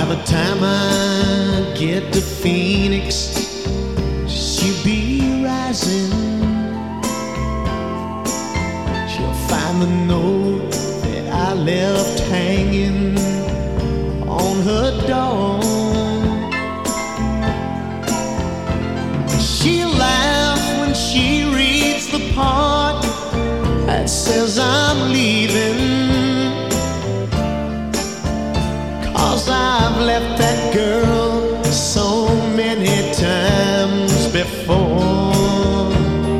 By the time I get to Phoenix, she'll be rising. She'll find the note that I left hanging on her door. She'll laugh when she reads the part that says I'm leaving, 'cause I've left that girl so many times before.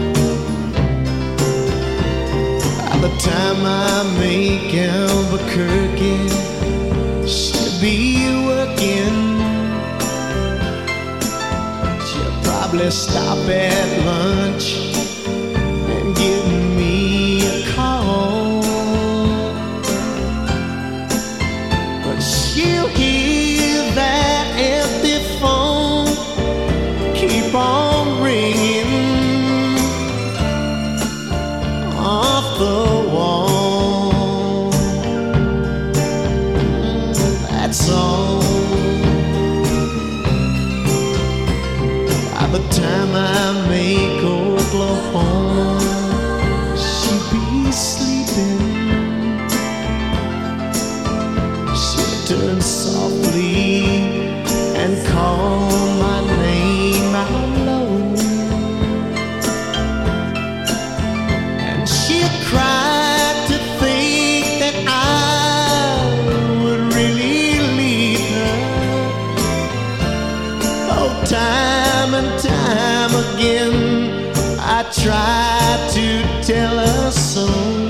By the time I make Albuquerque, she'll be working. She'll probably stop at lunch and give me a call. But she'll hear that empty phone keep on ringing off the wall. That's all. By the time I make Oklahoma, she'll be sleeping. She'll turn softly and call my name out low, and she'll cry to think that I would really leave her. Oh, time and time again I try to tell her so.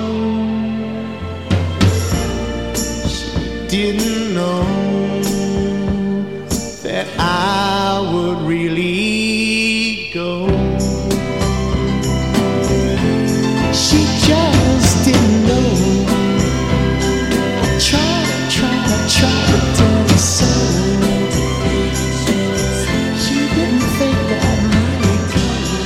She didn't know that I would really go. She just didn't know. I tried to tell her so. She didn't think that I'd really go.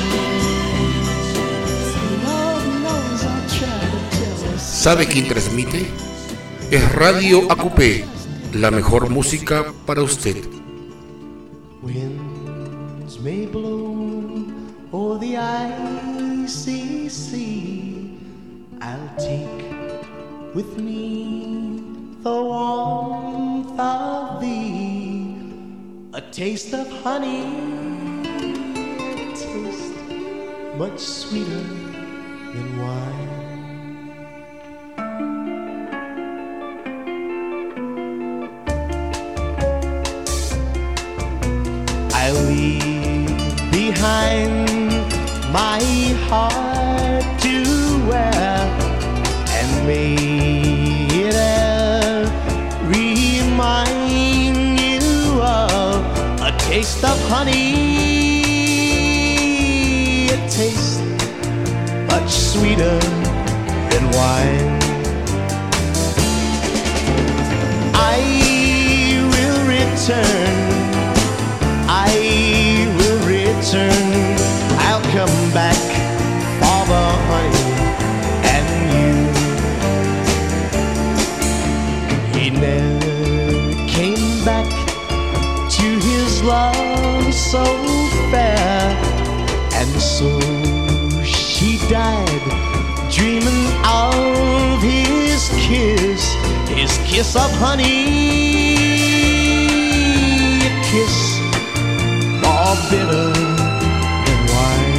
Lord knows I tried to tell her so. ¿Sabe quién transmite? Es Radio AQP, la mejor música para usted. Winds may blow o'er the icy sea, I'll take with me the warmth of thee, a taste of honey, a taste much sweeter than wine. I leave behind my heart to wear, and may it ever remind you of a taste of honey, a taste much sweeter than wine. I will return, I'll come back for the honey and you. He never came back to his love so fair, and so she died dreaming of his kiss of honey, a kiss more bitter than wine.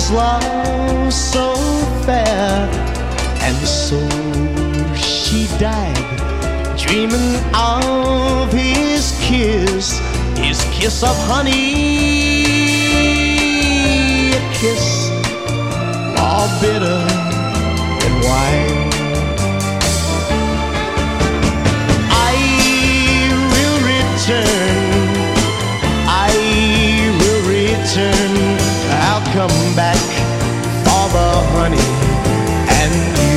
his love so fair, and so she died, dreaming of his kiss of honey, a kiss more bitter than wine. I will return, I'll come back for the honey and you.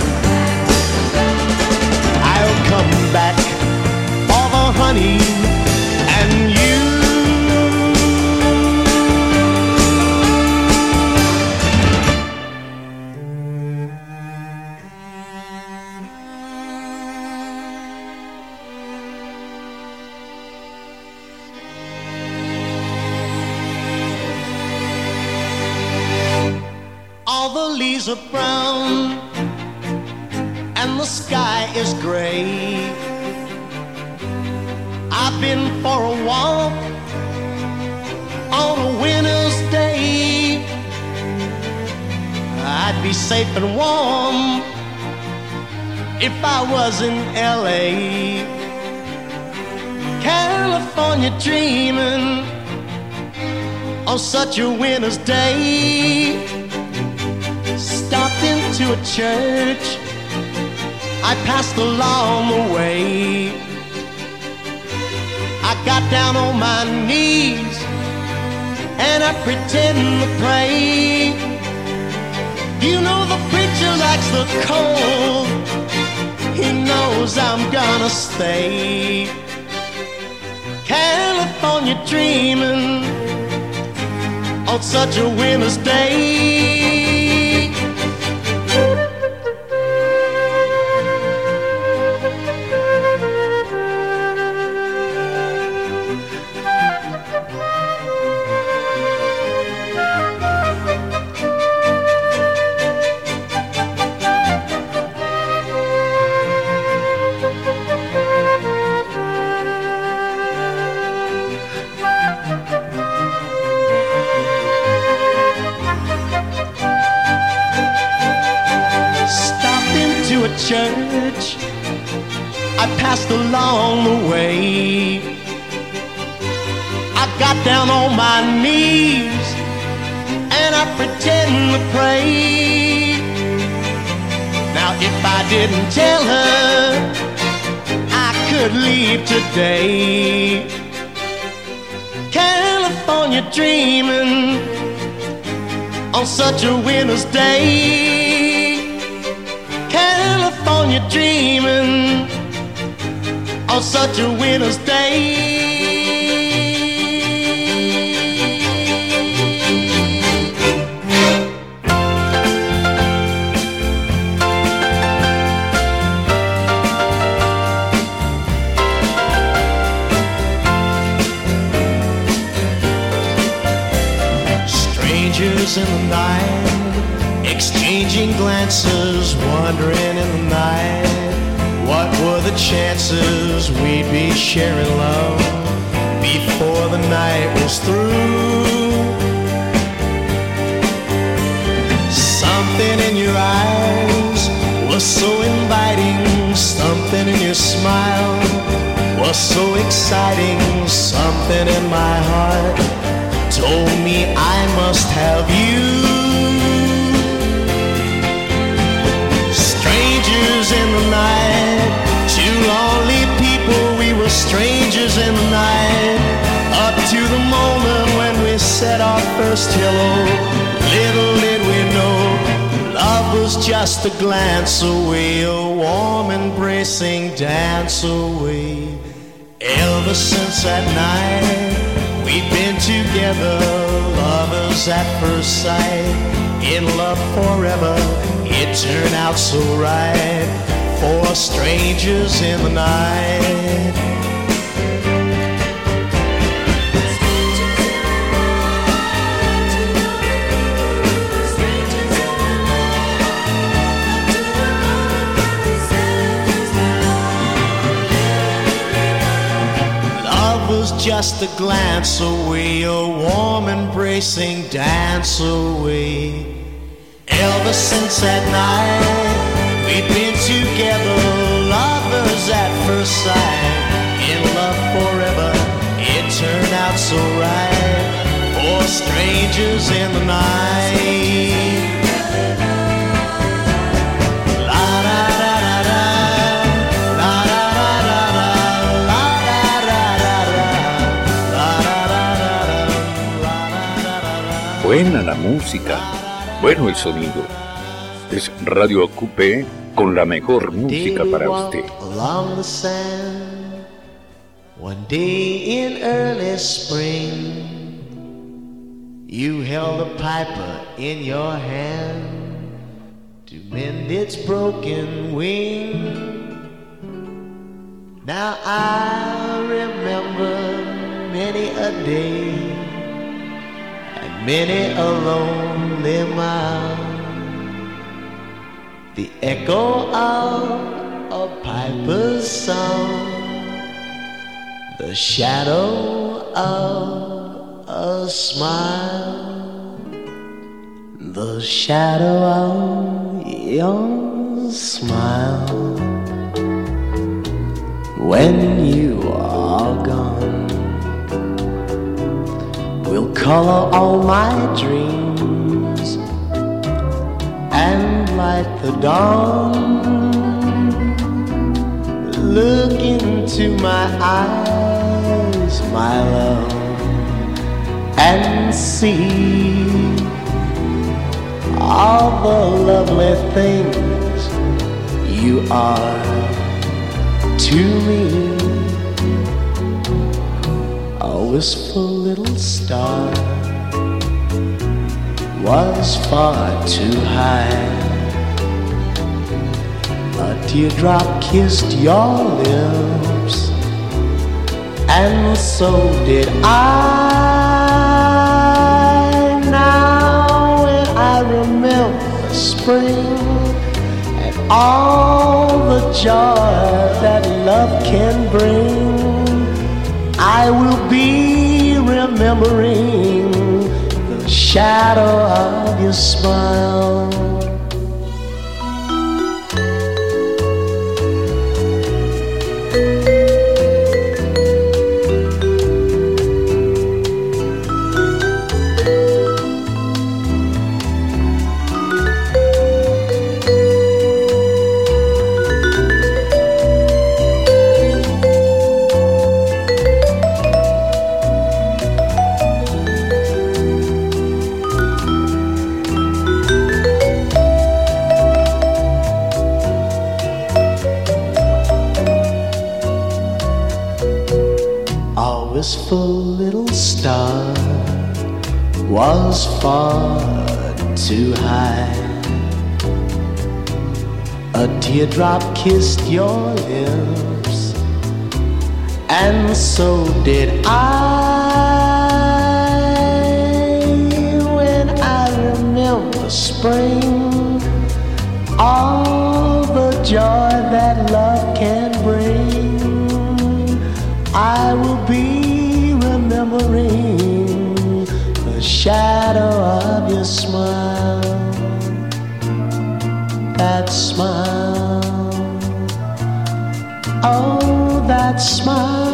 I'll come back for the honey and you. All the leaves are brown and the sky is gray. I've been for a walk on a winter's day. I'd be safe and warm if I was in LA. California dreaming on such a winter's day. Stopped into a church, I passed along the way. I got down on my knees and I pretend to pray. You know the preacher likes the cold, he knows I'm gonna stay. California dreaming on such a winter's day. Church, I passed along the way. I got down on my knees and I pretend to pray. Now if I didn't tell her I could leave today. California dreaming on such a winter's day. California dreaming on such a winter's day. Strangers in the night, exchanging glances, wandering in the night. What were the chances we'd be sharing love before the night was through? Something in your eyes was so inviting, something in your smile was so exciting, something in my heart told me I must have you. Strangers in the night, two lonely people, we were strangers in the night. Up to the moment when we said our first hello, little did we know love was just a glance away, a warm embracing dance away. Ever since that night we've been together, lovers at first sight, in love forever. It turned out so right for strangers in the night. Love was just a glance away, a warm embrace they sing dance away. Ever since that night, we've been together, lovers at first sight, in love forever. It turned out so right for strangers in the night. Buena la música, bueno el sonido. Es Radio Acupé con la mejor música para usted. Along the sand, one day in early spring, you held a piper in your hand to mend its broken wing. Now I remember many a day, many a lonely mile, the echo of a piper's song, the shadow of a smile, the shadow of your smile. When you are gone, will color all my dreams and light the dawn. Look into my eyes, my love, and see all the lovely things you are to me. A wistful little star was far too high. A teardrop kissed your lips, and so did I. Now when I remember spring and all the joy that love can bring, I will be remembering the shadow of your smile. Wistful little star was far too high. A teardrop kissed your lips, and so did I. When I remember spring, all the joy that love can bring, I will be remembering the shadow of your smile. That smile, oh, that smile.